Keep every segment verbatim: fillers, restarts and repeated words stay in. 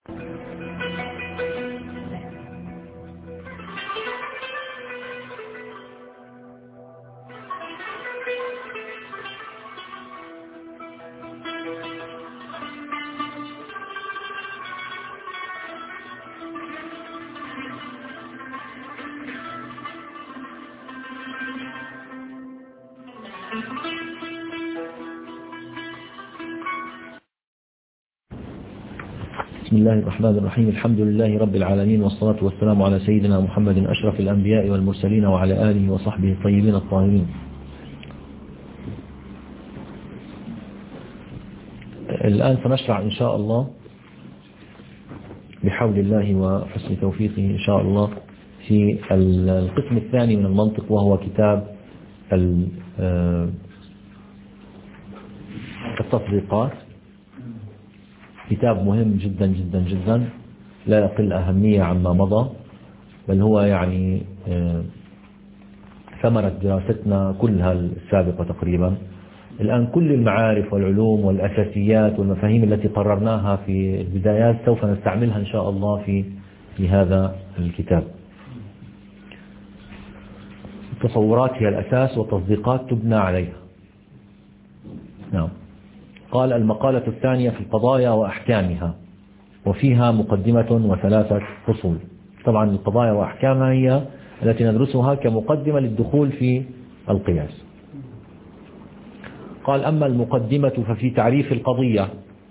بسم الله الرحمن الرحيم. الحمد لله رب العالمين، والصلاة والسلام على سيدنا محمد أشرف الأنبياء والمرسلين وعلى آله وصحبه الطيبين الطاهرين. الآن سنشرع إن شاء الله بحول الله وحسن توفيقه إن شاء الله في القسم الثاني من المنطق، وهو كتاب التطبيقات. كتاب مهم جدا جدا جدا، لا يقل أهمية عما مضى، بل هو يعني ثمرة دراستنا كلها السابقة تقريبا. الآن كل المعارف والعلوم والأساسيات والمفاهيم التي قررناها في البدايات سوف نستعملها إن شاء الله في في هذا الكتاب. التصورات هي الأساس والتصديقات تبنى عليها. نعم. قال: المقالة الثانية في القضايا وأحكامها، وفيها مقدمة وثلاثة فصول. طبعا القضايا وأحكامها هي التي ندرسها كمقدمة للدخول في القياس. قال: أما المقدمة ففي تعريف القضية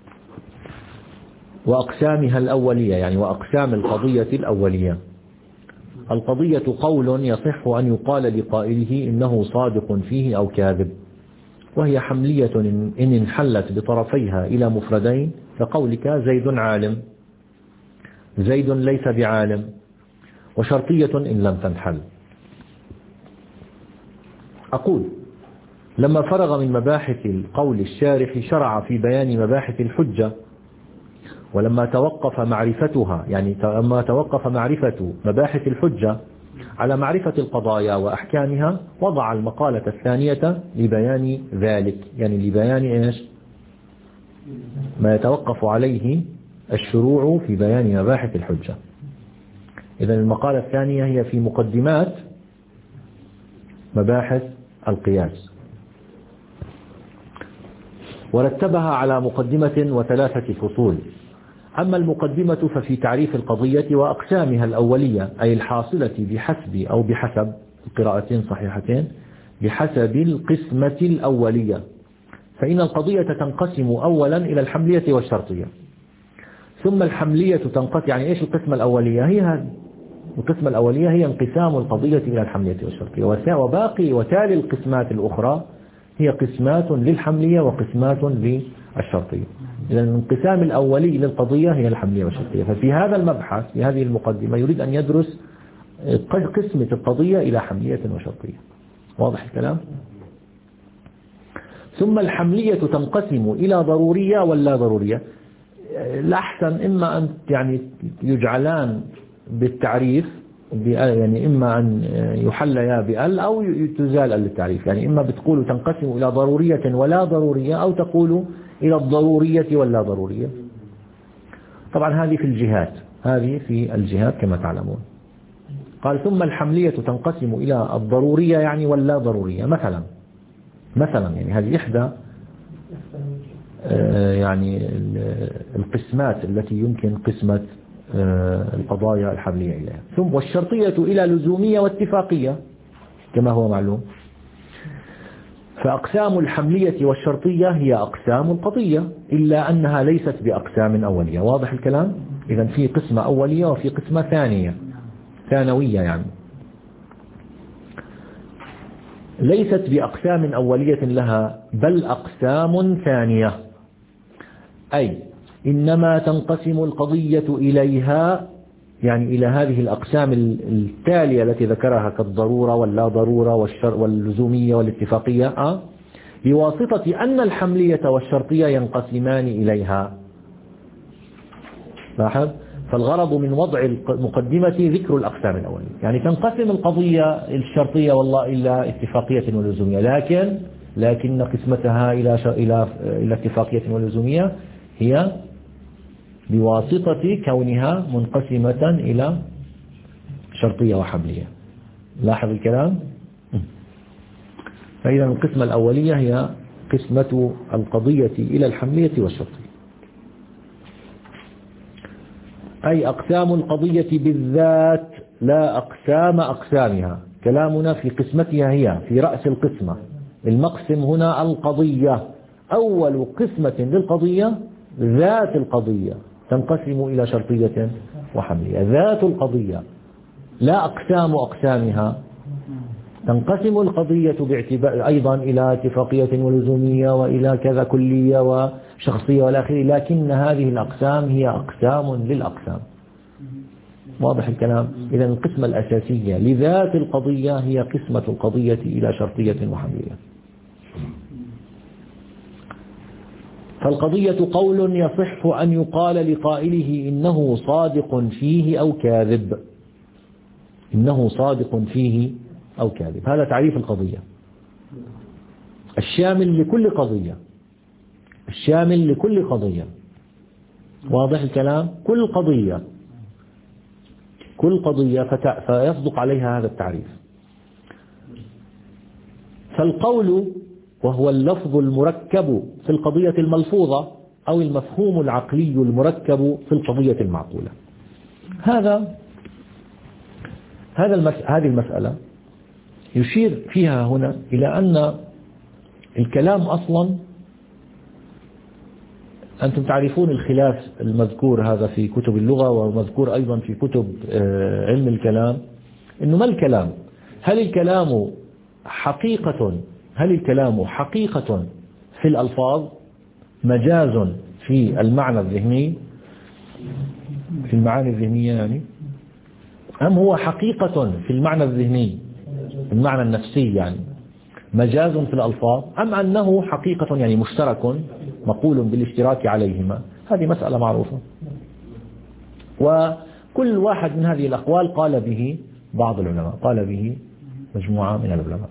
وأقسامها الأولية، يعني وأقسام القضية الأولية. القضية قول يصح أن يقال لقائله إنه صادق فيه أو كاذب، وهي حملية إن انحلت بطرفيها إلى مفردين، كقولك زيد عالم، زيد ليس بعالم، وشرطية إن لم تنحل. أقول: لما فرغ من مباحث القول الشارح شرع في بيان مباحث الحجة، ولما توقف معرفتها يعني لما توقف معرفة مباحث الحجة على معرفة القضايا وأحكامها، وضع المقالة الثانية لبيان ذلك، يعني لبيان إيش؟ ما يتوقف عليه الشروع في بيان مباحث الحجة. إذن المقالة الثانية هي في مقدمات مباحث القياس، ورتبها على مقدمة وثلاثة فصول. أما المقدمة ففي تعريف القضية وأقسامها الأولية، أي الحاصلة بحسب أو بحسب القراءتين صحيحتين، بحسب القسمة الأولية. فإن القضية تنقسم أولا إلى الحملية والشرطية، ثم الحملية تنقسم. يعني إيش القسمة الأولية؟ هي هذه القسمة الأولية، هي انقسام القضية إلى الحملية والشرطية، وباقي وتالي القسمات الأخرى هي قسمات للحملية وقسمات للشرطية. إذن الانقسام الأولي للقضية هي الحملية والشرطية. ففي هذا المبحث في هذه المقدمة يريد أن يدرس قسمة القضية إلى حملية وشرطية. واضح الكلام؟ ثم الحملية تنقسم إلى ضرورية ولا ضرورية. الأحسن إما أن يعني يجعلان بالتعريف، يعني إما أن يحليا بأل أو تزال التعريف. يعني إما بتقول تنقسم إلى ضرورية ولا ضرورية، أو تقول إلى الضرورية ولا ضرورية. طبعا هذه في الجهات، هذه في الجهات كما تعلمون. قال: ثم الحملية تنقسم إلى الضرورية يعني ولا ضرورية. مثلا مثلا يعني هذه إحدى يعني القسمات التي يمكن قسمة القضايا الحملية إليها. ثم والشرطية إلى لزومية واتفاقية كما هو معلوم. فأقسام الحملية والشرطية هي أقسام القضية، إلا أنها ليست بأقسام أولية. واضح الكلام؟ إذن في قسمة أولية وفي قسمة ثانية ثانوية، يعني ليست بأقسام أولية لها، بل أقسام ثانية. أي إنما تنقسم القضية إليها، يعني إلى هذه الأقسام التالية التي ذكرها كالضرورة واللا ضرورة والشر واللزومية والاتفاقية، أه؟ بواسطة أن الحملية والشرطية ينقسمان إليها. لاحظ؟ فالغرض من وضع المقدمة ذكر الأقسام الأولية، يعني تنقسم القضية الشرطية والله إلى اتفاقية ولزومية، لكن لكن قسمتها إلى إلى إلى اتفاقية ولزومية هي بواسطة كونها منقسمة إلى شرطية وحملية. لاحظ الكلام. فإذا القسمة الأولية هي قسمة القضية إلى الحملية والشرطية، أي أقسام القضية بالذات لا أقسام أقسامها. كلامنا في قسمتها هي في رأس القسمة. المقسم هنا القضية. أول قسمة للقضية ذات القضية تنقسم إلى شرطية وحملية. ذات القضية لا أقسام أقسامها. تنقسم القضية باعتبار أيضا إلى اتفاقية ولزومية وإلى كذا كلية وشخصية والآخر، لكن هذه الأقسام هي أقسام للأقسام. واضح الكلام. إذا القسمة الأساسية لذات القضية هي قسمة القضية إلى شرطية وحملية. فالقضية قول يصح أن يقال لقائله إنه صادق فيه أو كاذب. إنه صادق فيه أو كاذب، هذا تعريف القضية الشامل لكل قضية. الشامل لكل قضية. واضح الكلام. كل قضية كل قضية فيصدق عليها هذا التعريف. فالقول وهو اللفظ المركب في القضية الملفوظة أو المفهوم العقلي المركب في القضية المعقولة. هذا هذا المس... هذه المسألة يشير فيها هنا إلى أن الكلام أصلا، أنتم تعرفون الخلاف المذكور هذا في كتب اللغة ومذكور أيضا في كتب علم الكلام، إنه ما الكلام؟ هل الكلام حقيقة هل الكلام حقيقة في الألفاظ، مجاز في المعنى الذهني، في المعاني الذهنية يعني، أم هو حقيقة في المعنى الذهني، المعنى النفسي يعني، مجاز في الألفاظ، أم أنه حقيقة يعني مشترك مقول بالاشتراك عليهما؟ هذه مسألة معروفة، وكل واحد من هذه الأقوال قال به بعض العلماء، قال به مجموعة من العلماء.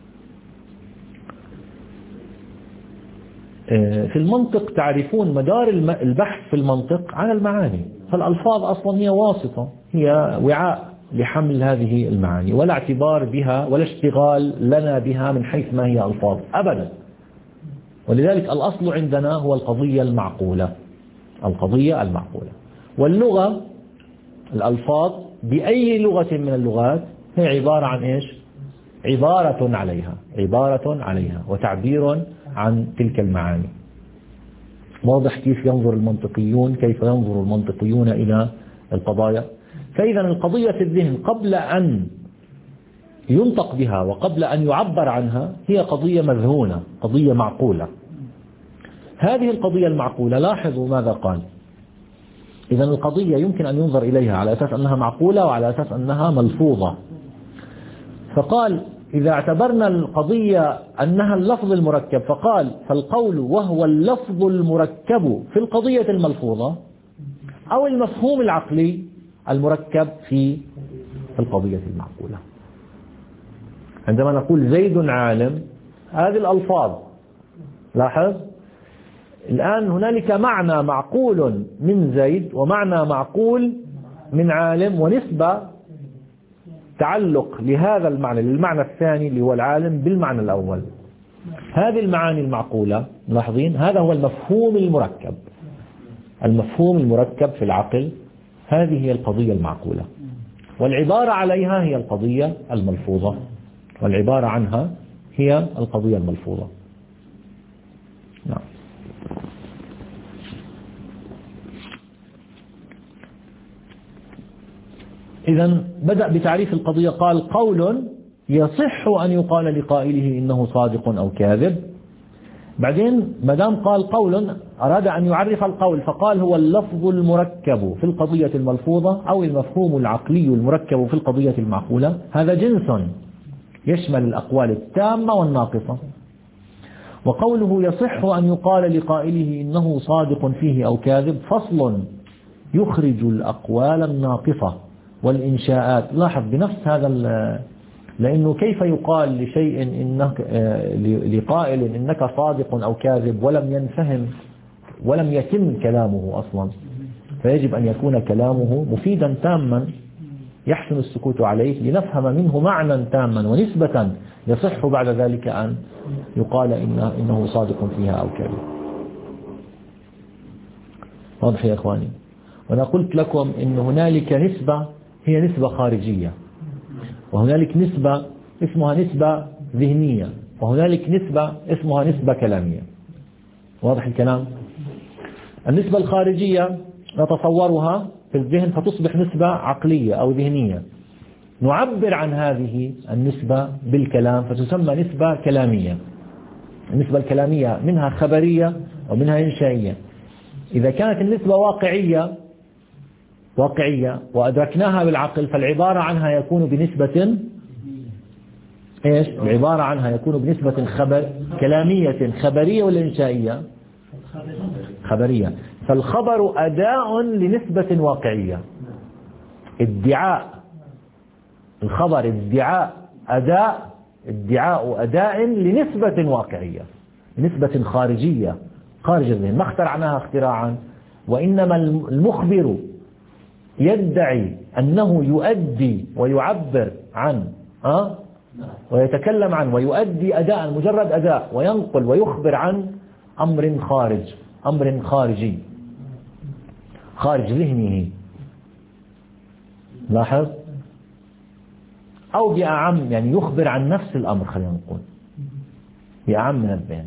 في المنطق تعرفون مدار البحث في المنطق على المعاني، فالألفاظ أصلا هي واسطة، هي وعاء لحمل هذه المعاني، ولا اعتبار بها ولا اشتغال لنا بها من حيث ما هي ألفاظ أبدا. ولذلك الأصل عندنا هو القضية المعقولة، القضية المعقولة. واللغة الألفاظ بأي لغة من اللغات هي عبارة عن إيش؟ عبارة عليها، عبارة عليها وتعبير عن تلك المعاني. واضح كيف ينظر المنطقيون، كيف ينظر المنطقيون إلى القضايا. فإذا القضية في الذهن قبل أن ينطق بها وقبل أن يعبر عنها هي قضية مذهونة، قضية معقولة. هذه القضية المعقولة لاحظوا ماذا قال. إذا القضية يمكن أن ينظر إليها على أساس أنها معقولة وعلى أساس أنها ملفوظة. فقال إذا اعتبرنا القضية أنها اللفظ المركب، فقال فالقول وهو اللفظ المركب في القضية الملفوظة أو المفهوم العقلي المركب في القضية المعقولة. عندما نقول زيد عالم، هذه الألفاظ، لاحظ الآن هنالك معنى معقول من زيد ومعنى معقول من عالم، ونسبة تعلق لهذا المعنى للمعنى الثاني اللي هو العالم بالمعنى الأول. هذه المعاني المعقولة، ملاحظين هذا هو المفهوم المركب، المفهوم المركب في العقل، هذه هي القضية المعقولة. والعبارة عليها هي القضية الملفوظة، والعبارة عنها هي القضية الملفوظة. نعم. إذن بدأ بتعريف القضية، قال قول يصح أن يقال لقائله إنه صادق أو كاذب. بعدين مدام قال قول أراد أن يعرف القول، فقال هو اللفظ المركب في القضية الملفوظة أو المفهوم العقلي المركب في القضية المعقولة. هذا جنس يشمل الأقوال التامة والناقصة. وقوله يصح أن يقال لقائله إنه صادق فيه أو كاذب فصل يخرج الأقوال الناقصة والإنشاءات. لاحظ بنفس هذا، لأنه كيف يقال لشيء إنك لقائل إنك صادق أو كاذب ولم ينفهم ولم يتم كلامه أصلا، فيجب أن يكون كلامه مفيدا تاما يحسن السكوت عليه لنفهم منه معنى تاما ونسبة يصح بعد ذلك أن يقال إنه, إنه صادق فيها أو كذب. واضح يا إخواني؟ وأنا قلت لكم إن هنالك نسبة هي نسبة خارجية، وهنالك نسبة اسمها نسبة ذهنية، وهنالك نسبة اسمها نسبة كلامية. واضح الكلام؟ النسبة الخارجية نتصورها في الذهن فتصبح نسبة عقلية أو ذهنية، نعبر عن هذه النسبة بالكلام فتسمى نسبة كلامية. النسبة الكلامية منها خبرية ومنها إنشائية. إذا كانت النسبة واقعية واقعية وأدركناها بالعقل فالعبارة عنها يكون بنسبة إيش؟ العبارة عنها يكون بنسبة خبر كلامية خبرية ولا إنشائية؟ خبرية. فالخبر أداء لنسبة واقعية. ادعاء الخبر ادعاء أداء ادعاء أداء لنسبة واقعية، نسبة خارجية خارج الذهن، ما اخترعناها اختراعا، وإنما المخبر يدعي أنه يؤدي ويعبر عن أه؟ ويتكلم عن ويؤدي أداء مجرد أداء، وينقل ويخبر عن أمر خارج أمر خارجي خارج ذهنه. لاحظ؟ أو بأعم يعني يخبر عن نفس الأمر، خلينا نقول بأعم من الذهن.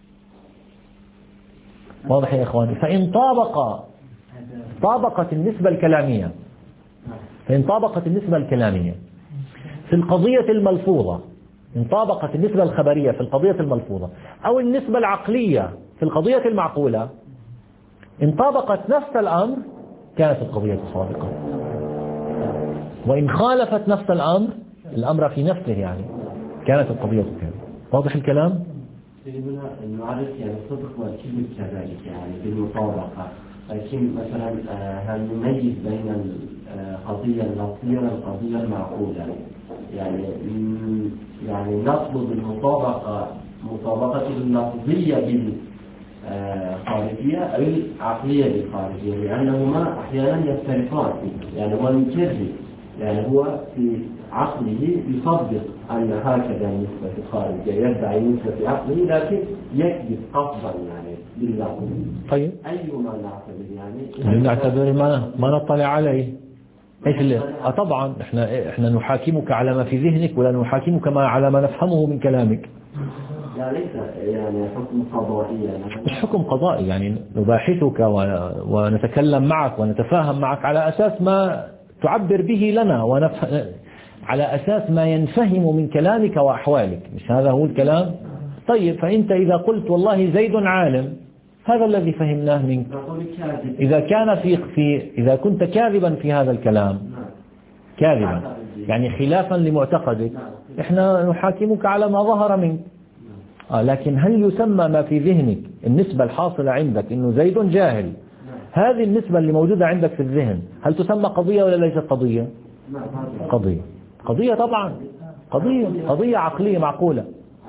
واضح يا إخواني؟ فإن طابق طابقت النسبة الكلامية فإن طابقت النسبة الكلامية في القضية الملفوظة، إن طابقت النسبة الخبرية في القضية الملفوظة أو النسبة العقلية في القضية المعقولة، إن طابقت نفس الأمر كانت القضية صادقة. وإن خالفت نفس الأمر الأمر في نفسه يعني كانت القضية كذلك. واضح الكلام؟ نعرف يعني الصدق والكذب كذلك يعني بالمطابقة، لكن مثلا هل نميز بين القضية اللفظية والقضية المعقولة؟ يعني يعني نطلب المطابقة مطابقة اللفظية بالخارجية أو العقلية بالخارجية، لأنهما أحيانا يفترقان. يعني هو يكذب، يعني هو في عقله يصدق أن هكذا النسبة الخارجية، يدعي نسبة في عقله لكن يكذب قصدا يعني باللفظ. طيب أيما نعتبر يعني نعتبر ما ما نطلع عليه ايش اللي اه طبعا احنا احنا نحاكمك على ما في ذهنك ولا نحاكمك ما على ما نفهمه من كلامك. لا ليس يعني حكم قضائي، يعني مش حكم قضائي، يعني نباحثك ونتكلم معك ونتفاهم معك على أساس ما تعبر به لنا ونف... على أساس ما ينفهم من كلامك وأحوالك، مش هذا هو الكلام؟ طيب فأنت إذا قلت والله زيد عالم، هذا الذي فهمناه منك. إذا كان في في إذا كنت كاذبا في هذا الكلام كاذبا يعني خلافا لمعتقدك، إحنا نحاكمك على ما ظهر منك. آه لكن هل يسمى ما في ذهنك النسبة الحاصلة عندك إنه زيد جاهل، هذه النسبة اللي موجودة عندك في الذهن هل تسمى قضية ولا ليست قضية؟ قضية قضية طبعا قضية قضية عقلية معقولة.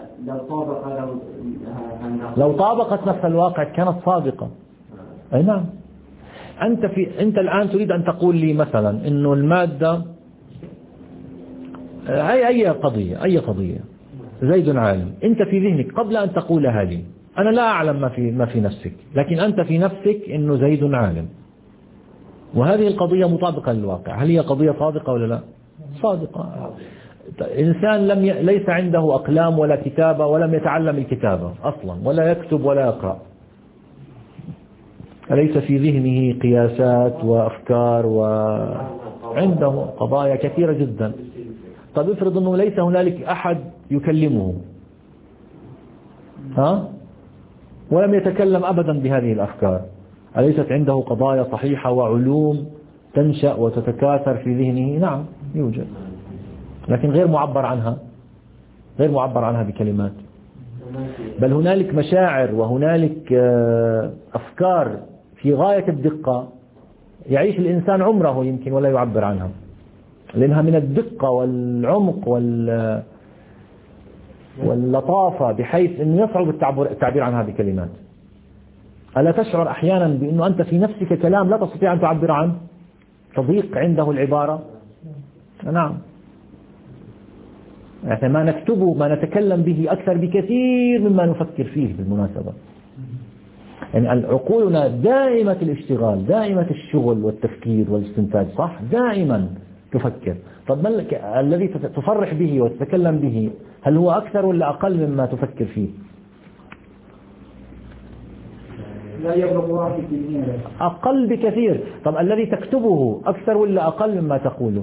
لو طابقت نفس الواقع كانت صادقة. أي نعم. أنت في أنت الآن تريد أن تقول لي مثلا إنه المادة أي أي قضية أي قضية زيد عالم، أنت في ذهنك قبل أن تقولها لي أنا لا أعلم ما في ما في نفسك، لكن أنت في نفسك إنه زيد عالم، وهذه القضية مطابقة للواقع. هل هي قضية صادقة ولا لا؟ صادقة. إنسان لم ي... ليس عنده أقلام ولا كتابة ولم يتعلم الكتابة أصلا ولا يكتب ولا يقرأ، أليس في ذهنه قياسات وأفكار وعنده قضايا كثيرة جدا؟ طب افرض أنه ليس هنالك أحد يكلمه ها ولم يتكلم أبدا بهذه الأفكار، أليست عنده قضايا صحيحة وعلوم تنشأ وتتكاثر في ذهنه؟ نعم يوجد، لكن غير معبر عنها غير معبر عنها بكلمات، بل هنالك مشاعر وهنالك أفكار في غاية الدقة يعيش الإنسان عمره يمكن ولا يعبر عنها، لأنها من الدقة والعمق وال واللطافة بحيث أنه يصعب التعبير عنها بكلمات. ألا تشعر أحيانا بأنه أنت في نفسك كلام لا تستطيع أن تعبر عنه، تضيق عنده العبارة؟ نعم. يعني ما نكتبه ما نتكلم به أكثر بكثير مما نفكر فيه بالمناسبة. يعني عقولنا دائمة الاشتغال، دائمة الشغل والتفكير والاستنتاج، صح؟ دائما تفكر. طب ما الذي تصرح به وتتكلم به هل هو أكثر ولا أقل مما تفكر فيه؟ لا يبلغ واحد بالمئة. أقل بكثير. طب الذي تكتبه أكثر ولا أقل مما تقوله؟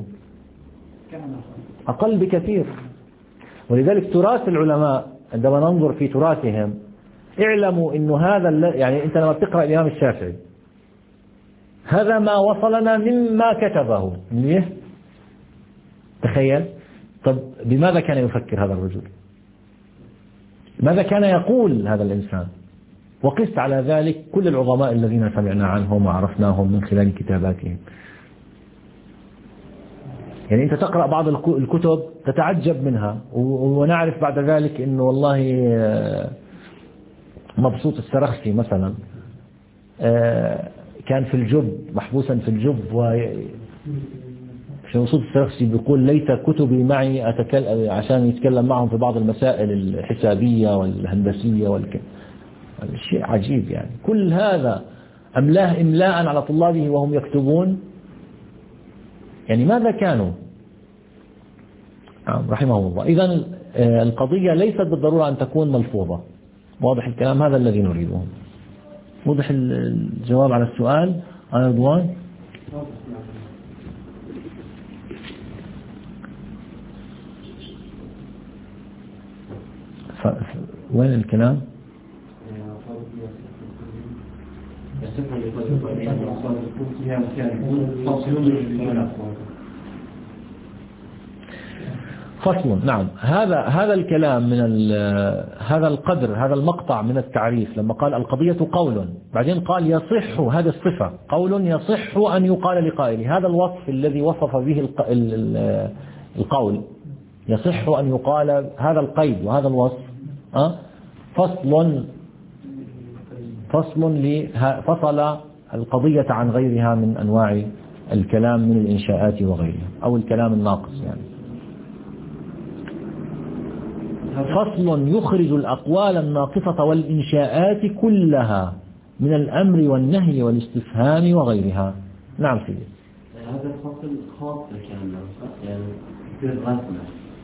أقل بكثير. ولذلك تراث العلماء عندما ننظر في تراثهم اعلموا أنه هذا، يعني أنت لما تقرأ الإمام الشافعي هذا ما وصلنا مما كتبه. ليه؟ تخيل. طب بماذا كان يفكر هذا الرجل؟ ماذا كان يقول هذا الإنسان؟ وقس على ذلك كل العظماء الذين سمعنا عنهم وعرفناهم من خلال كتاباتهم. يعني أنت تقرأ بعض الكتب تتعجب منها، ونعرف بعد ذلك أنه والله مبسوط السرخسي مثلا كان في الجب، محبوسا في الجب، و مبسوط السرخسي بيقول ليت كتبي معي أتكلم عشان يتكلم معهم في بعض المسائل الحسابية والهندسية والك شيء عجيب. يعني كل هذا أملاه إملاء على طلابه وهم يكتبون. يعني ماذا كانوا؟ رحمه الله. إذن القضية ليست بالضرورة أن تكون ملفوظة. واضح الكلام؟ هذا الذي نريده. واضح الجواب على السؤال أنا رضوان؟ ف... وين الكلام؟ فصل. نعم. هذا هذا الكلام من هذا القدر، هذا المقطع من التعريف لما قال القضية قول، بعدين قال يصح، هذا الصفة قول يصح أن يقال لقائله، هذا الوصف الذي وصف به القول يصح أن يقال، هذا القيد وهذا الوصف. أه؟ فصل فصل فصل القضية عن غيرها من أنواع الكلام من الإنشاءات وغيرها أو الكلام الناقص. يعني فصل يخرج الأقوال الناقصة والإنشاءات كلها من الأمر والنهي والاستفهام وغيرها. نعم سيدي. هذا الفصل خاص كان يعني في الرسمة،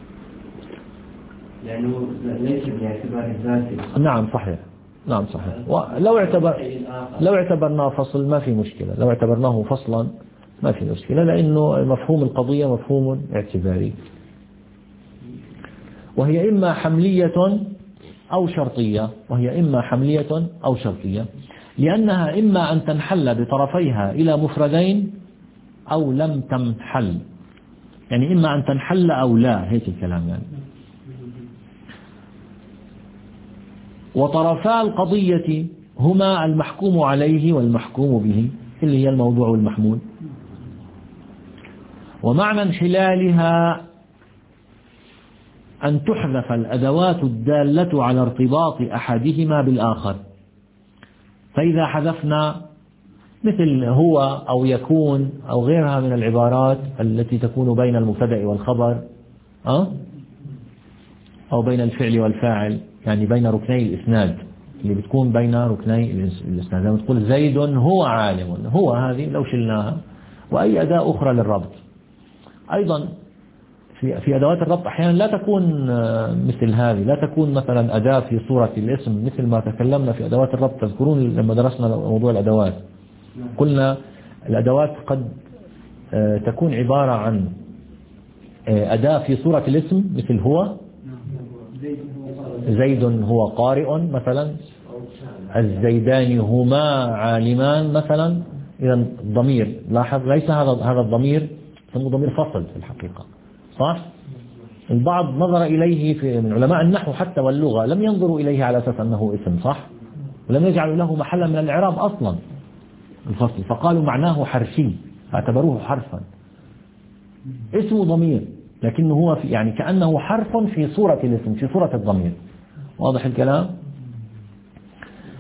لأنه ليس باعتبار الذاتي. نعم صحيح. نعم صحيح. ولو اعتبر لو اعتبرناه فصل ما في مشكلة، لو اعتبرناه فصلا ما في مشكلة، لأنه مفهوم القضية مفهوم اعتباري، وهي إما حملية أو شرطية، وهي إما حملية أو شرطية، لأنها إما أن تنحل بطرفيها إلى مفردين أو لم تنحل. يعني إما أن تنحل أو لا، هيك الكلام يعني. وطرفا القضية هما المحكوم عليه والمحكوم به، اللي هي الموضوع والمحمول. ومعنى انحلالها أن تحذف الأدوات الدالة على ارتباط أحدهما بالآخر. فإذا حذفنا مثل هو أو يكون أو غيرها من العبارات التي تكون بين المبتدأ والخبر، أه؟ أو بين الفعل والفاعل، يعني بين ركني الإسناد اللي بتكون بين ركني الإسناد، لما تقول زيد هو عالم، هو هذه لو شلناها، وأي أداة أخرى للربط. أيضا في في أدوات الربط أحيانا لا تكون مثل هذه، لا تكون مثلا أداة في صورة الاسم مثل ما تكلمنا في أدوات الربط. تذكرون لما درسنا موضوع الأدوات قلنا الأدوات قد تكون عبارة عن أداة في صورة الاسم مثل هو، زيد هو قارئ مثلا، الزيدان هما عالمان مثلا. إذا الضمير لاحظ ليس هذا هذا الضمير اسمه ضمير فصل في الحقيقة، صح؟ البعض نظر إليه في من علماء النحو حتى واللغة لم ينظروا إليه على أساس أنه اسم، صح؟ ولم يجعلوا له محلا من الإعراب أصلا الفصل، فقالوا معناه حرفي، فاعتبروه حرفا. اسمه ضمير لكنه هو في يعني كأنه حرف في صورة الاسم، في صورة الضمير. واضح الكلام؟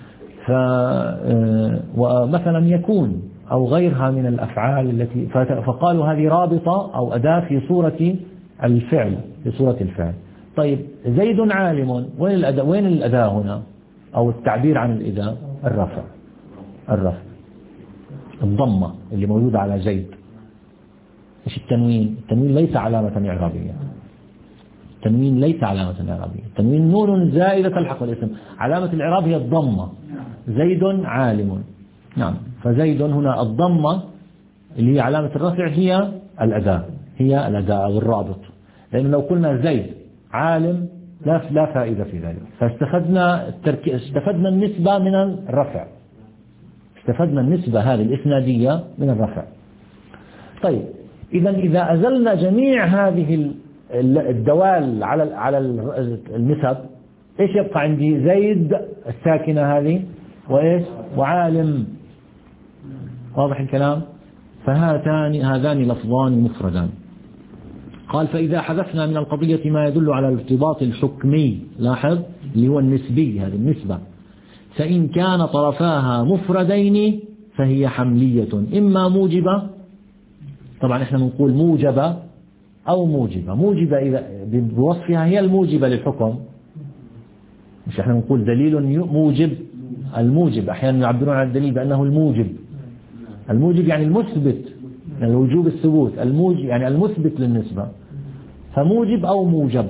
ومثلا يكون أو غيرها من الأفعال التي فقالوا هذه رابطة أو أداة في صورة الفعل في صورة الفعل. طيب زيد عالم، وين الأداة وين الأداة هنا أو التعبير عن الأداة؟ الرفع الرفع الضمة اللي موجودة على زيد. مش التنوين، التنوين ليس علامة إعرابية، التنوين ليس علامة إعرابية، التنوين نون زائدة تلحق الاسم، علامة الإعراب هي الضمة. زيد عالم، نعم، فزيد هنا الضمة اللي هي علامة الرفع هي الأداة، هي الأداة أو الرابط. لأن لو قلنا زيد عالم لا لا فائدة في ذلك، فاستفدنا الترك... استفدنا النسبة من الرفع، استفدنا النسبة هذه الإسنادية من الرفع. طيب إذا إذا أزلنا جميع هذه الدوال على على النسب، إيش يبقى عندي؟ زيد الساكنة هذه وإيش وعالم. واضح الكلام؟ فهاتان هذان لفظان مفردان. قال فإذا حذفنا من القضية ما يدل على الارتباط الحكمي، لاحظ اللي هو النسبي، هذه النسبة، فإن كان طرفاها مفردين فهي حملية إما موجبة، طبعا احنا بنقول موجبة أو موجبة. موجبة إذا بوصفها هي الموجبة للحكم، مش احنا بنقول دليل موجب، الموجب أحيانا يعبرون عن الدليل بأنه الموجب. الموجب يعني المثبت، يعني الوجوب الثبوت، الموجب يعني المثبت للنسبة، فموجب أو موجب.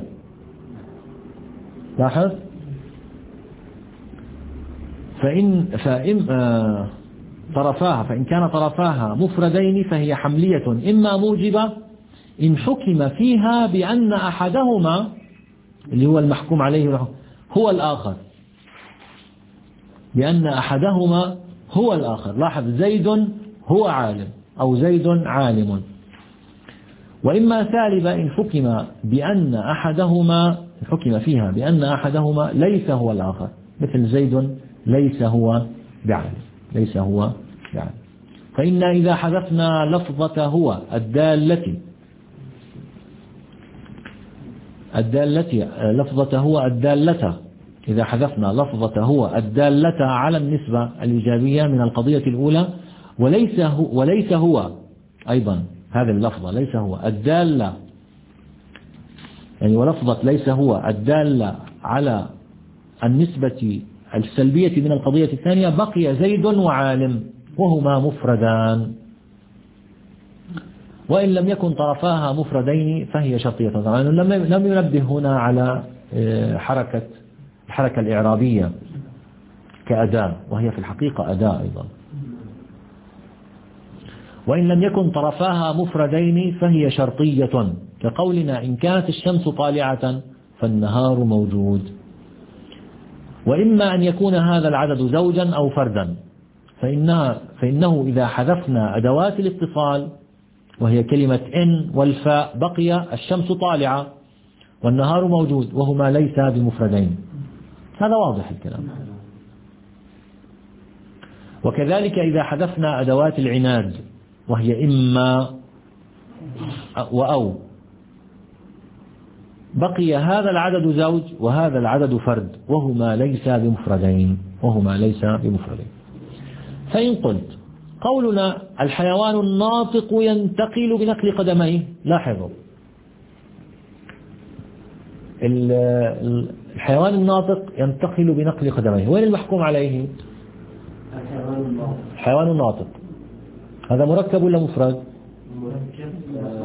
لاحظ فإن فإن آه طرفاها فإن كان طرفاها مفردين فهي حملية إما موجبة إن حكم فيها بأن أحدهما اللي هو المحكوم عليه هو الآخر، بأن أحدهما هو الآخر. لاحظ زيد هو عالم أو زيد عالم. وإما سالبة إن حكم بأن أحدهما حكم فيها بأن أحدهما ليس هو الآخر، مثل زيد ليس هو بعالم، ليس هو بعالم. فإن إذا حذفنا لفظة هو الدالة الدالة لفظة هو الدالة إذا حذفنا لفظة هو الدالة على النسبة الإيجابية من القضية الأولى، وليس هو, وليس هو أيضا هذه اللفظة ليس هو الدالة، يعني ولفظة ليس هو الدالة على النسبة السلبية من القضية الثانية، بقي زيد وعالم وهما مفردان. وإن لم يكن طرفاها مفردين فهي شرطية. طبعا لم ينبه هنا على حركة الحركة الإعرابية كأداة، وهي في الحقيقة أداة أيضا. وإن لم يكن طرفاها مفردين فهي شرطية، كقولنا إن كانت الشمس طالعة فالنهار موجود. وإما أن يكون هذا العدد زوجا أو فردا، فإنها فإنه إذا حذفنا أدوات الاتصال وهي كلمة إن والفاء بقي الشمس طالعة والنهار موجود وهما ليس بمفردين. هذا واضح الكلام. وكذلك إذا حذفنا أدوات العناد وهي إما وأو بقي هذا العدد زوج وهذا العدد فرد وهما ليس بمفردين وهما ليس بمفردين. فإن قلت قولنا الحيوان الناطق ينتقل بنقل قدميه، لاحظوا الحيوان الناطق ينتقل بنقل قدميه، وين المحكوم عليه؟ الحيوان الناطق هذا مركب ولا مفرد؟ مركب.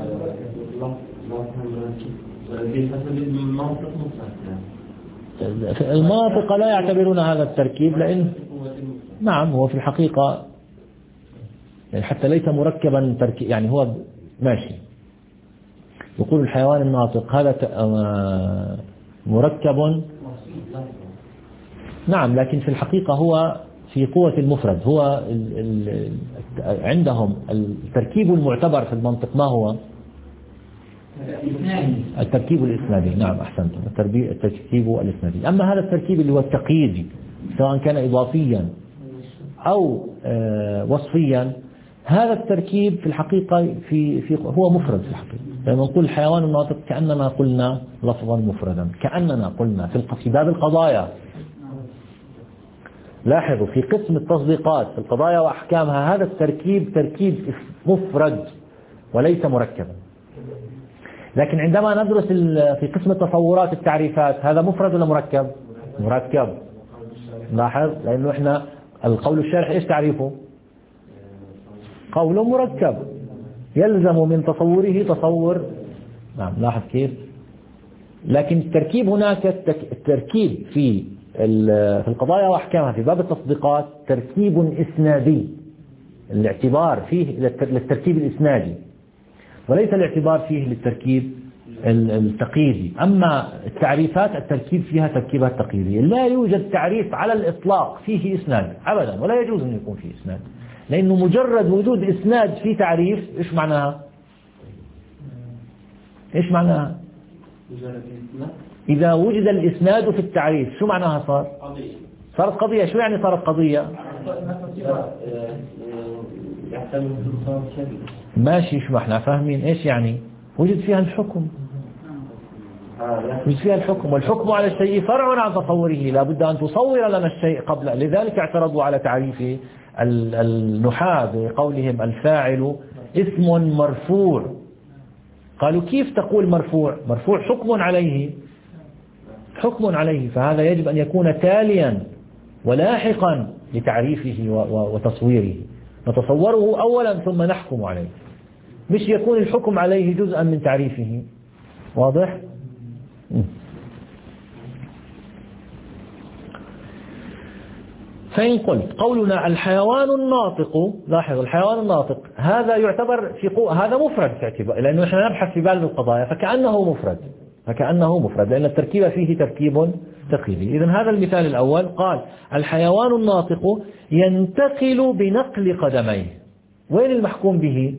بحسب المنطق مفرد. المناطق لا يعتبرون هذا التركيب، لأن نعم هو في الحقيقة يعني حتى ليس مركبا تركيب، يعني هو ماشي يقول الحيوان الناطق هذا مركب، نعم، لكن في الحقيقة هو في قوة المفرد. هو ال ال عندهم التركيب المعتبر في المنطق ما هو؟ التركيب الإسنادي. نعم أحسنتم، التركيب الإسنادي. أما هذا التركيب اللي هو التقييدي سواء كان إضافيا أو وصفيا، هذا التركيب في الحقيقة في في هو مفرد في الحقيقة. لما نقول الحيوان الناطق كأننا قلنا لفظا مفردا، كأننا قلنا في في باب القضايا. لاحظوا في قسم التصديقات في القضايا وأحكامها هذا التركيب تركيب مفرد وليس مركبا. لكن عندما ندرس في قسم التصورات التعريفات هذا مفرد ولا مركب؟ مركب. لاحظ لأنه إحنا القول الشارح إيش تعريفه؟ قول مركب يلزم من تصوره تصور. نعم لاحظ كيف. لكن التركيب هناك التركيب في في القضايا وأحكامها في باب التصديقات تركيب إسنادي، الاعتبار فيه للتركيب الإسنادي وليس الاعتبار فيه للتركيب التقييدي. أما التعريفات التركيب فيها تركيبات تقييدية. لا يوجد تعريف على الإطلاق فيه إسناد أبدا، ولا يجوز أن يكون فيه إسناد، لأنه مجرد وجود إسناد في تعريف إيش معناها؟ إيش معناها؟ إذا وجد الإسناد في التعريف شو معناها صار؟ صارت قضية. شو يعني صارت قضية؟ ماشي. شو احنا فاهمين ايش يعني؟ وجد فيها الحكم، وجد فيها الحكم، والحكم على الشيء فرع عن تصوره، لا بد أن تصور لنا الشيء قبل. لذلك اعترضوا على تعريف النحاة بقولهم الفاعل اسم مرفوع. قالوا كيف تقول مرفوع؟ مرفوع حكم عليه، حكم عليه، فهذا يجب أن يكون تاليا ولاحقا لتعريفه وتصويره، نتصوره أولا ثم نحكم عليه، مش يكون الحكم عليه جزءا من تعريفه. واضح؟ فإن قلت قولنا الحيوان الناطق، لاحظوا الحيوان الناطق هذا يعتبر في قو... هذا مفرد في اعتبار، لأنه نحن نبحث في باب القضايا فكأنه مفرد، فكأنه مفرد لأن التركيب فيه تركيب تقييدي. إذن هذا المثال الأول قال الحيوان الناطق ينتقل بنقل قدميه. وين المحكوم به؟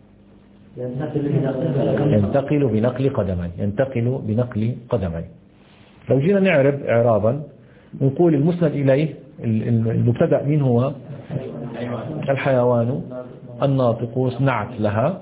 ينتقل بنقل قدميه، ينتقل بنقل قدميه. لو جينا نعرب إعرابا نقول المسند إليه المبتدأ من هو؟ الحيوان الناطق نعت لها،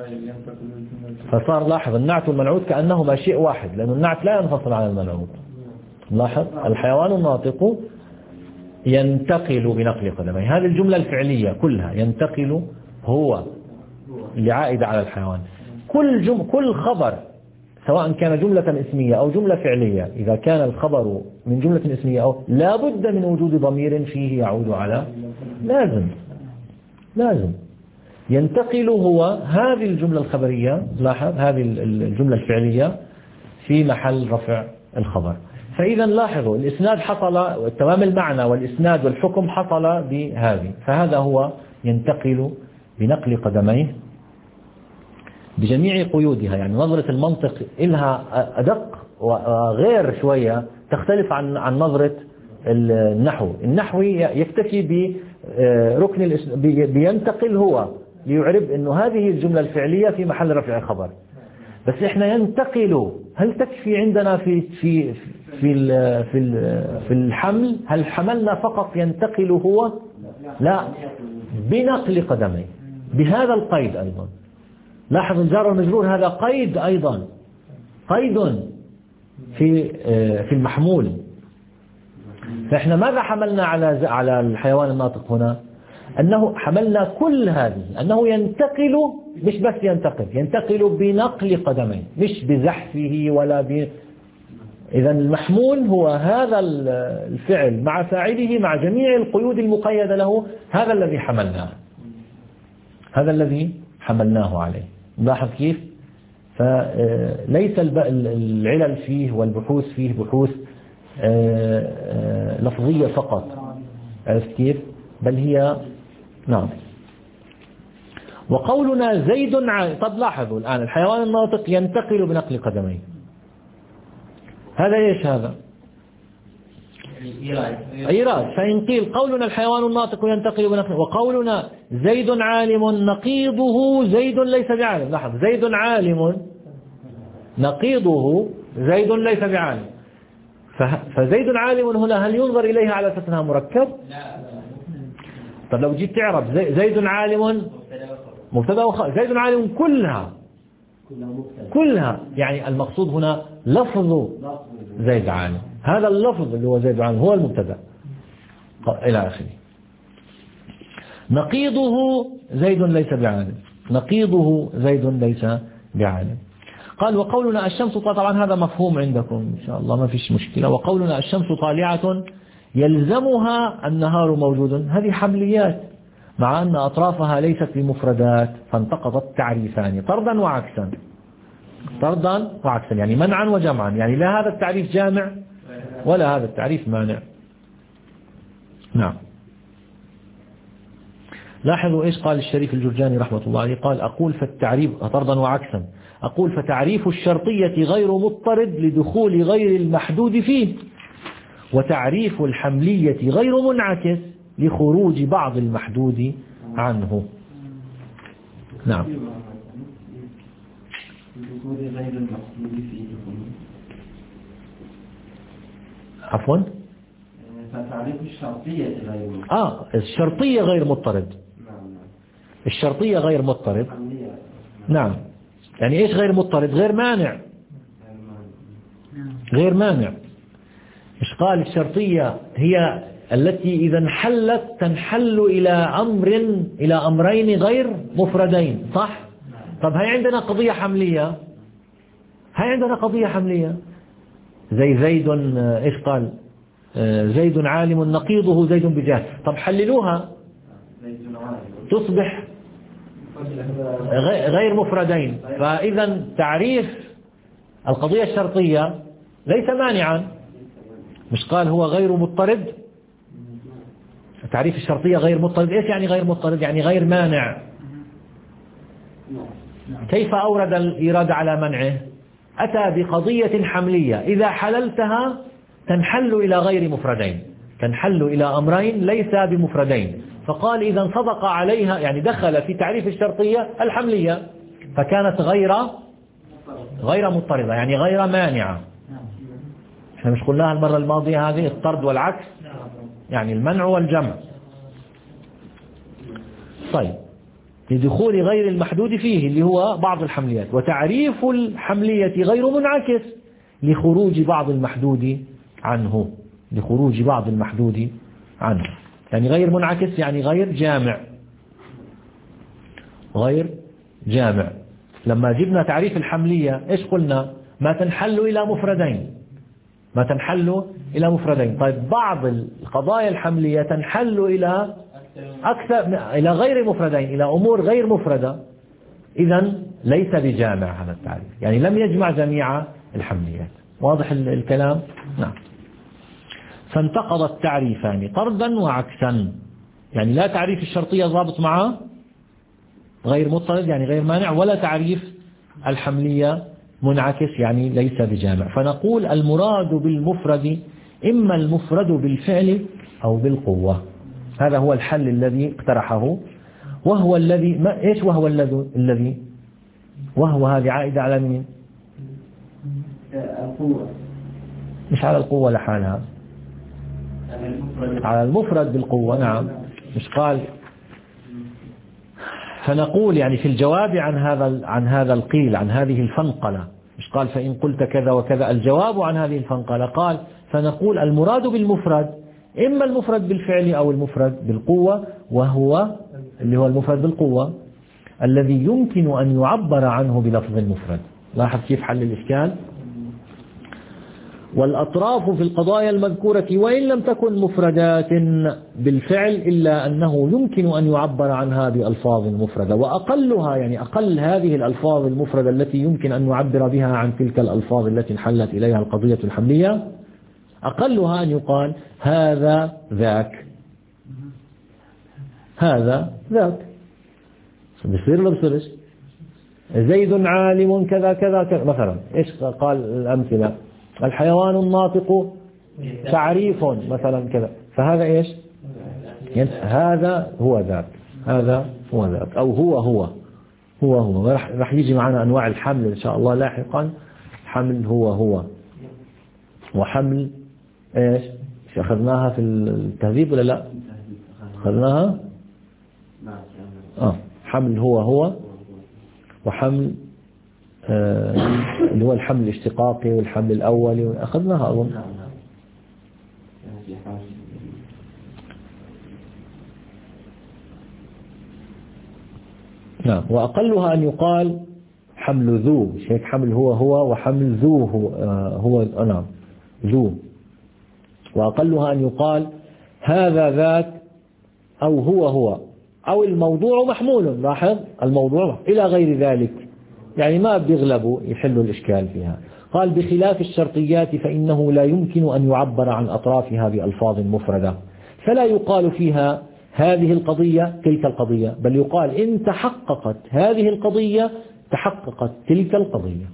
فصار لاحظ النعت والمنعوت كأنهما شيء واحد، لأن النعت لا ينفصل عن المنعوت. لاحظ الحيوان الناطق ينتقل بنقل قدميه، هذه الجملة الفعلية كلها ينتقل هو اللي عائدة على الحيوان. كل جم كل خبر سواء كان جملة اسمية أو جملة فعلية، إذا كان الخبر من جملة اسمية أو لا بد من وجود ضمير فيه يعود على لازم لازم ينتقل هو هذه الجملة الخبرية. لاحظ هذه الجملة الفعلية في محل رفع الخبر. فإذا لاحظوا الإسناد حصل، تمام المعنى والإسناد والحكم حصل بهذه، فهذا هو ينتقل بنقل قدميه بجميع قيودها. يعني نظرة المنطق إلها أدق وغير شوية، تختلف عن عن نظرة النحو. النحوي يكتفي بركن بينتقل هو ليعرب إنه هذه الجملة الفعلية في محل رفع خبر. بس إحنا ينتقل، هل تكفي عندنا في في في في في الحمل؟ هل حملنا فقط ينتقل هو؟ لا، بنقل قدميه، بهذا القيد أيضا. لاحظ الجار والمجرور هذا قيد أيضا، قيد في في المحمول. فإحنا ماذا حملنا على على الحيوان الناطق هنا؟ أنه حملنا كل هذه، أنه ينتقل، مش بس ينتقل، ينتقل بنقل قدميه، مش بزحفه ولا ب. إذا المحمول هو هذا الفعل مع فاعله مع جميع القيود المقيدة له، هذا الذي حملناه، هذا الذي حملناه عليه. لاحظ كيف؟ فليس العلل فيه والبحوث فيه بحوث لفظية فقط، عرفت كيف؟ بل هي نعم. وقولنا زيد عالم، طب لاحظوا الآن الحيوان الناطق ينتقل بنقل قدميه، هذا ايش؟ هذا إيراد. فإن قيل قولنا الحيوان الناطق ينتقل بنقل، وقولنا زيد عالم نقيضه زيد ليس بعالم. لاحظ زيد عالم نقيضه زيد ليس بعالم، فزيد عالم هنا هل ينظر إليها على أساس أنها مركب؟ طب لو جيت تعرف زيد عالم مبتدا وخبر، زيد عالم كلها كلها، يعني المقصود هنا لفظ زيد عالم، هذا اللفظ اللي هو زيد عالم هو المبتدا. إلى آخره. نقيضه زيد ليس بعالم، نقيضه زيد ليس بعالم. قال وقولنا الشمس طالعة، طبعا هذا مفهوم عندكم إن شاء الله ما فيش مشكلة. وقولنا الشمس طالعة يلزمها النهار موجود، هذه حمليات مع أن أطرافها ليست بمفردات، فانتقضت تعريفان طردا وعكسا، طردا وعكسا يعني منعا وجمعا، يعني لا هذا التعريف جامع ولا هذا التعريف مانع. نعم. لاحظوا إيش قال الشريف الجرجاني رحمة الله عليه، قال أقول فالتعريف طردا وعكسا، أقول فتعريف الشرطية غير مضطرد لدخول غير المحدود فيه، وتعريف الحملية غير منعكس لخروج بعض المحدود عنه. نعم. عفوا. فتعريف الشرطية غير مضطرد. آه الشرطية غير مضطرد. الشرطية غير مضطرد. نعم. يعني إيش غير مضطرد؟ غير مانع. غير مانع. إيش قال الشرطية هي التي إذا انحلت تنحل إلى أمر إلى أمرين غير مفردين، صح؟ طب هاي عندنا قضية حملية، هاي عندنا قضية حملية زي زيد، إيش قال؟ زيد عالم نقيضه زيد بجهل. طب حللوها تصبح غير مفردين، فإذا تعريف القضية الشرطية ليس مانعا. مش قال هو غير مضطرد؟ تعريف الشرطية غير مضطرد، إيش يعني غير مضطرد؟ يعني غير مانع. كيف أورد الإرادة على منعه؟ أتى بقضية حملية إذا حللتها تنحل إلى غير مفردين، تنحل إلى أمرين ليس بمفردين، فقال إذا صدق عليها، يعني دخل في تعريف الشرطية الحملية فكانت غير غير مضطردة، يعني غير مانعة. احنا مش قلناها المرة الماضية هذه الطرد والعكس، يعني المنع والجمع. طيب لدخول غير المحدود فيه اللي هو بعض الحمليات، وتعريف الحملية غير منعكس لخروج بعض المحدود عنه، لخروج بعض المحدود عنه، يعني غير منعكس يعني غير جامع، غير جامع. لما جبنا تعريف الحملية إيش قلنا؟ ما تنحل إلى مفردين، ما تنحل إلى مفردين. طيب بعض القضايا الحملية تنحل إلى أكثر، إلى غير مفردين، إلى أمور غير مفردة، إذن ليس بجامع هذا التعريف، يعني لم يجمع جميع الحمليات. واضح الكلام؟ نعم. فانتقض التعريفان طردا وعكسا، يعني لا تعريف الشرطية ضابط معه غير مضطرد يعني غير مانع، ولا تعريف الحملية منعكس يعني ليس بجامع. فنقول المراد بالمفرد إما المفرد بالفعل أو بالقوة. هذا هو الحل الذي اقترحه، وهو الذي ما إيش وهو الذي الذي وهو هذه عائدة على مين؟ القوة. مش على القوة لحالها، على المفرد بالقوة. نعم. مش قال فنقول يعني في الجواب عن هذا عن هذا القيل، عن هذه الفنقلة، مش قال فإن قلت كذا وكذا، الجواب عن هذه الفنقلة قال فنقول المراد بالمفرد إما المفرد بالفعل أو المفرد بالقوة، وهو اللي هو المفرد بالقوة الذي يمكن أن يعبر عنه بلفظ المفرد. لاحظ كيف حل الإشكال. والأطراف في القضايا المذكورة وإن لم تكن مفردات بالفعل إلا أنه يمكن أن يعبر عنها بألفاظ مفردة، وأقلها يعني أقل هذه الألفاظ المفردة التي يمكن أن نعبر بها عن تلك الألفاظ التي انحلت إليها القضية الحملية، أقلها أن يقال هذا ذاك، هذا ذاك. بصير ولا بصيرش؟ زيد عالم كذا كذا كذا مثلا. إيش قال الأمثلة؟ الحيوان الناطق تعريف مثلا كذا، فهذا إيش؟ يعني هذا هو ذاك، هذا هو ذاك، أو هو هو هو هو. راح راح يجي معنا أنواع الحمل إن شاء الله لاحقا. حمل هو هو، وحمل إيش؟ أخذناها في التهذيب ولا لا؟ أخذناها؟ آه حمل هو هو، وحمل آه اللي هو الحمل الاشتقاقي والحمل الأولي، أخذناها أظن. نعم. وأقلها أن يقال حمل ذو، مش هيك؟ حمل هو هو وحمل ذو هو, آه هو نعم ذو. وأقلها أن يقال هذا ذاك أو هو هو أو الموضوع محمول، لاحظ الموضوع إلى غير ذلك، يعني ما بيغلبوا يحلوا الإشكال فيها. قال بخلاف الشرطيات فإنه لا يمكن أن يعبر عن أطرافها بألفاظ مفردة، فلا يقال فيها هذه القضية تلك القضية، بل يقال إن تحققت هذه القضية تحققت تلك القضية.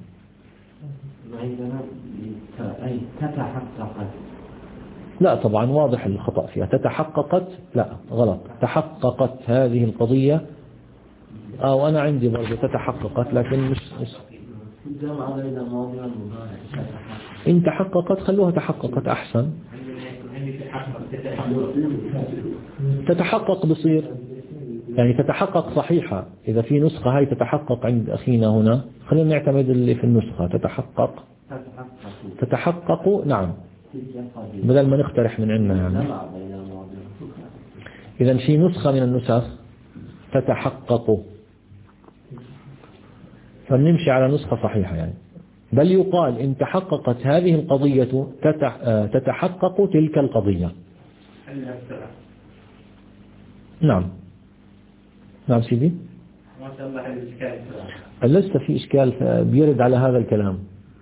أي تتحققت، لا طبعا واضح الخطأ فيها. تتحققت لا غلط، تحققت هذه القضية، أو أنا عندي برضه تتحققت لكن مش, مش إن تحققت خلوها تحققت أحسن. تتحقق بصير يعني تتحقق صحيحة. إذا في نسخة هاي تتحقق عند أخينا هنا، خلينا نعتمد اللي في النسخة تتحقق تتحقق نعم، بدل ما نقترح من عندنا يعني. إذا في نسخة من النسخ تتحقق، فنمشي على نسخة صحيحة يعني. بل يقال إن تحققت هذه القضية تتحقق تلك القضية. نعم نعم سيدي، ما شاء الله الإشكال لست في إشكال بيرد على هذا الكلام.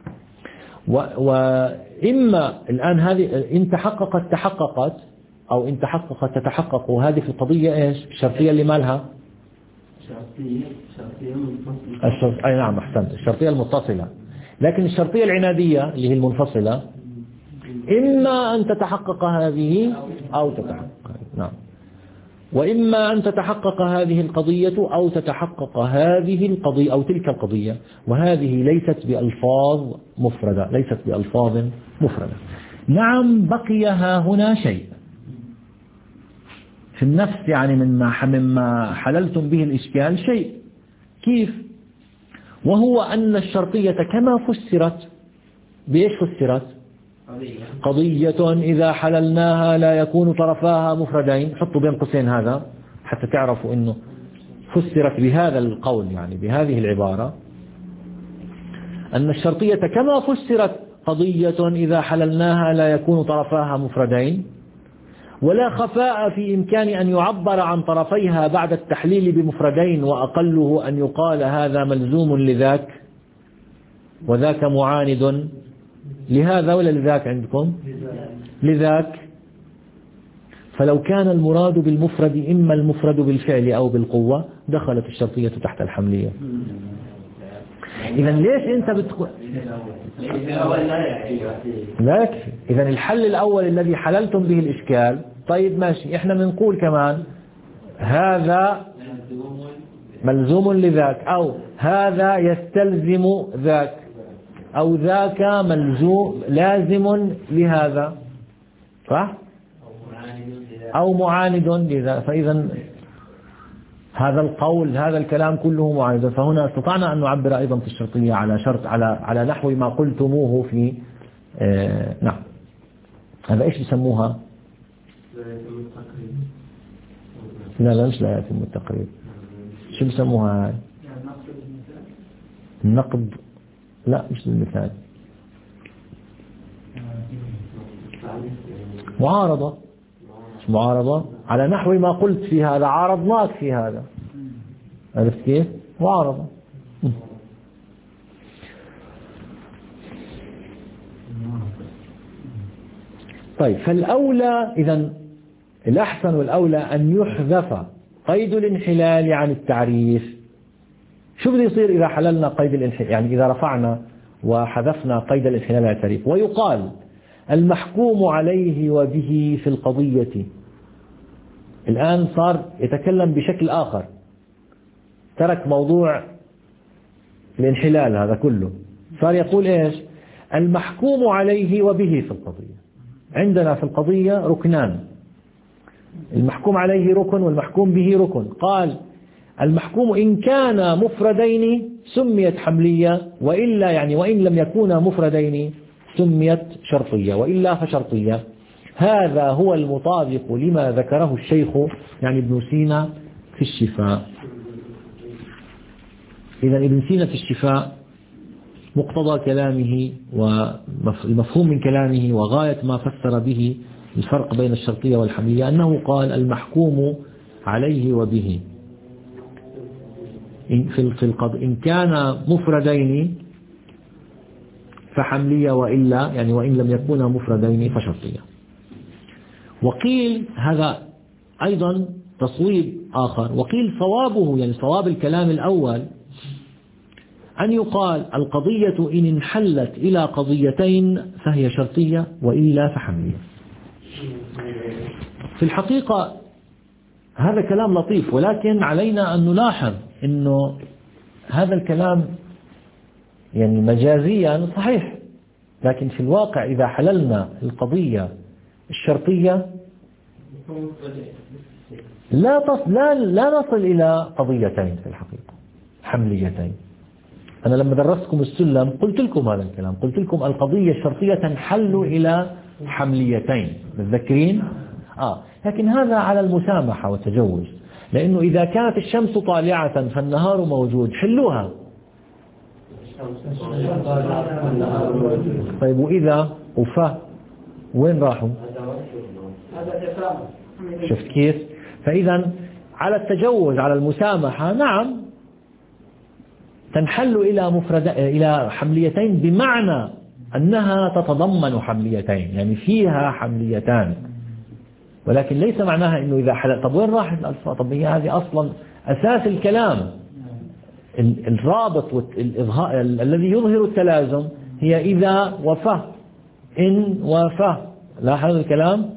وإما الآن هذه إن تحققت تحققت أو إن تحققت تتحقق، وهذه في القضية إيش الشرطية اللي مالها شرطية شرطية منفصلة. الشرط... أي نعم أحسنت، الشرطية المتصلة. لكن الشرطية العنادية اللي هي المنفصلة إما أن تتحقق هذه أو تتحقق نعم، وإما أن تتحقق هذه القضية أو تتحقق هذه القضية أو تلك القضية، وهذه ليست بألفاظ مفردة، ليست بألفاظ مفردة. نعم بقي ها هنا شيء في النفس، يعني مما مما حللتم به الإشكال شيء. كيف؟ وهو أن الشرطية كما فسرت بإيش فسرت؟ قضية إذا حللناها لا يكون طرفاها مفردين. حطوا بين قوسين هذا حتى تعرفوا أنه فسرت بهذا القول، يعني بهذه العبارة، أن الشرطية كما فسرت قضية إذا حللناها لا يكون طرفاها مفردين، ولا خفاء في إمكان أن يعبر عن طرفيها بعد التحليل بمفردين، وأقله أن يقال هذا ملزوم لذاك وذاك معاند لهذا ولا لذاك عندكم؟ لذاك. فلو كان المراد بالمفرد إما المفرد بالفعل أو بالقوة دخلت الشرطية تحت الحملية. إذا ليش أنت بتقول لا يكفي؟ إذا الحل الأول الذي حللتم به الإشكال طيب ماشي، إحنا بنقول كمان هذا ملزوم لذاك، أو هذا يستلزم ذاك، أو ذاك ملزوم لازم لهذا، صح؟ أو معاند لذا. فإذا هذا القول هذا الكلام كله معاند. فهنا استطعنا أن نعبر أيضا في الشرطية على شرط على على نحو ما قلتموه في آه نعم. هذا إيش يسموها؟ لا لا مش لا يتم التقريب. شو بسموها هاي؟ النقد. لا مش المثال، معارضة. مش معارضة على نحو ما قلت في هذا، عارضناك في هذا، عرفت كيف؟ معارضة. طيب فالأولى إذن الأحسن والأولى أن يحذف قيد الانحلال عن التعريف. شو بده يصير إذا حللنا قيد الانحلال؟ يعني إذا رفعنا وحذفنا قيد الانحلال عن التعريف، ويقال المحكوم عليه وبه في القضية. الآن صار يتكلم بشكل آخر، ترك موضوع الانحلال هذا كله، صار يقول إيش؟ المحكوم عليه وبه في القضية. عندنا في القضية ركنان، المحكوم عليه ركن والمحكوم به ركن. قال المحكوم إن كان مفردين سميت حملية، وإلا يعني وإن لم يكونا مفردين سميت شرطية، وإلا فشرطية. هذا هو المطابق لما ذكره الشيخ يعني ابن سينا في الشفاء. إذا ابن سينا في الشفاء مقتضى كلامه والمفهوم من كلامه وغاية ما فسر به الفرق بين الشرطية والحملية أنه قال المحكوم عليه وبه في القضاء إن كان مفردين فحملية وإلا يعني وإن لم يكونا مفردين فشرطية. وقيل هذا أيضا تصويب آخر، وقيل صوابه يعني صواب الكلام الأول أن يقال القضية إن انحلت إلى قضيتين فهي شرطية وإلا فحملية. في الحقيقة هذا كلام لطيف، ولكن علينا أن نلاحظ أنه هذا الكلام يعني مجازيا صحيح، لكن في الواقع إذا حللنا القضية الشرطية لا تصل لا, لا نصل إلى قضيتين في الحقيقة حمليتين. أنا لما درستكم السلم قلت لكم هذا الكلام، قلت لكم القضية الشرطية تنحل إلى حمليتين، متذكرين؟ آه لكن هذا على المسامحة والتجوز، لأنه إذا كانت الشمس طالعة فالنهار موجود حلوها. طيب وإذا وفا وين راحوا؟ شفت كيف؟ فإذا على التجوز على المسامحة نعم تنحل إلى مفرد إلى حمليتين، بمعنى أنها تتضمن حمليتين يعني فيها حمليتان، ولكن ليس معناها إنه إذا حلل. طب وين راحت الألفاظ؟ طب هي هذه أصلا أساس الكلام، الرابط والإظهار الذي يظهر التلازم هي إذا وفى إن وفى. لاحظ الكلام.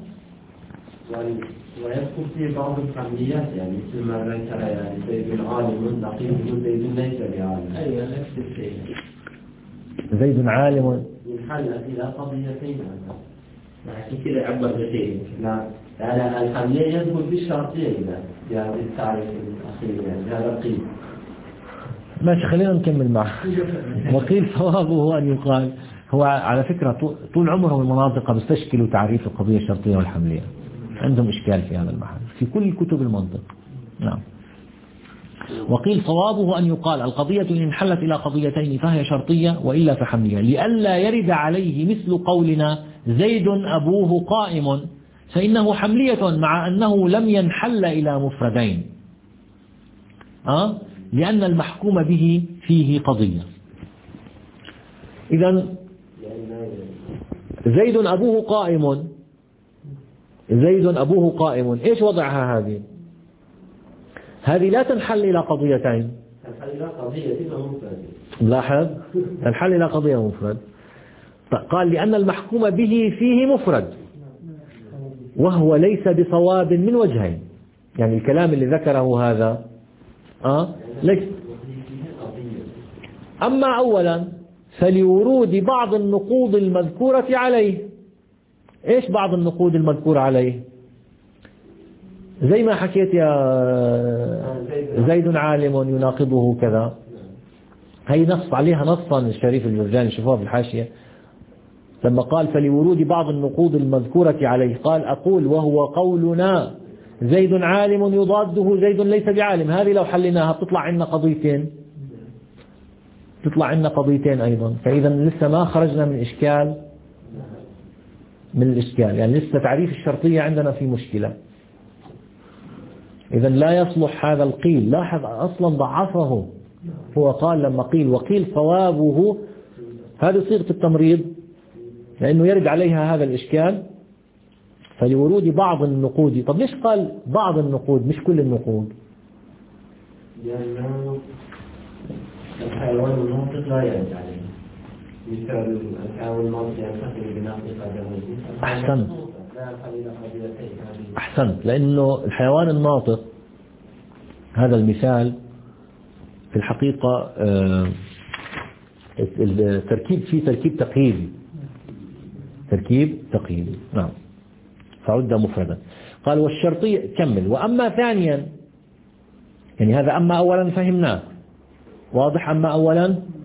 ويدخل في بعض الحمليات يعني مثل ما ذكر يعني زيد عالم نقيض زيد ليس بعالم. أيوة نفس الشيء. زيد عالم ينحل إلى قضيتين. عشان كذا عبر بشيء. نعم. يعني الحملية يدخل في الشرطية إذا بهذا التعريف الأخير يعني هذا القيد. ماشي خلينا نكمل معه. وقيل صوابه أن يقال هو على فكرة طول عمرهم المناطق بيستشكلوا تعريف القضية الشرطية والحملية، عندهم إشكال في هذا المحل في كل كتب المنطق. نعم. وقيل صوابه أن يقال القضية إن انحلت إلى قضيتين فهي شرطية وإلا فحملية، لئلا يرد عليه مثل قولنا زيد أبوه قائم، فإنه حملية مع أنه لم ينحل إلى مفردين أه؟ لأن المحكوم به فيه قضية. إذن زيد أبوه قائم، زيد أبوه قائم، إيش وضعها هذه؟ هذه لا تنحل إلى قضيتين، تنحل إلى قضية مفرد. لاحظ تنحل إلى قضية مفرد. قال لأن المحكوم به فيه مفرد وهو ليس بصواب من وجهين، يعني الكلام اللي ذكره هذا أه؟ ليس. أما أولا فلورود بعض النقوض المذكورة عليه. إيش بعض النقود المذكورة عليه؟ زي ما حكيت يا زيد عالم يناقضه كذا، هي نص عليها نصا الشريف الجرجاني شوفوها في الحاشية لما قال فلورود بعض النقود المذكورة عليه، قال أقول وهو قولنا زيد عالم يضاده زيد ليس بعالم. هذه لو حليناها بتطلع عندنا قضيتين، تطلع عندنا قضيتين أيضا. فإذا لسه ما خرجنا من إشكال من الإشكال، يعني لسه تعريف الشرطية عندنا في مشكلة. إذا لا يصلح هذا القيل. لاحظ أصلا ضعفه، هو قال لما قيل وقيل صوابه، هذه صيغة التمريض لأنه يرد عليها هذا الإشكال. فلورود بعض النقود. طب ليش قال بعض النقود مش كل النقود؟ لأنه الحيوان الناطق لا يرد عليه، مثال الحيوان الناطق ينتقل بناطق دمه. أحسنت أحسنت لأنه الحيوان الناطق هذا المثال في الحقيقة التركيب فيه تركيب تقييدي، تركيب تقييدي. نعم. فعد مفردا. قال والشرطية كمل. وأما ثانيا يعني هذا أما أولا فهمناه واضح. أما أولا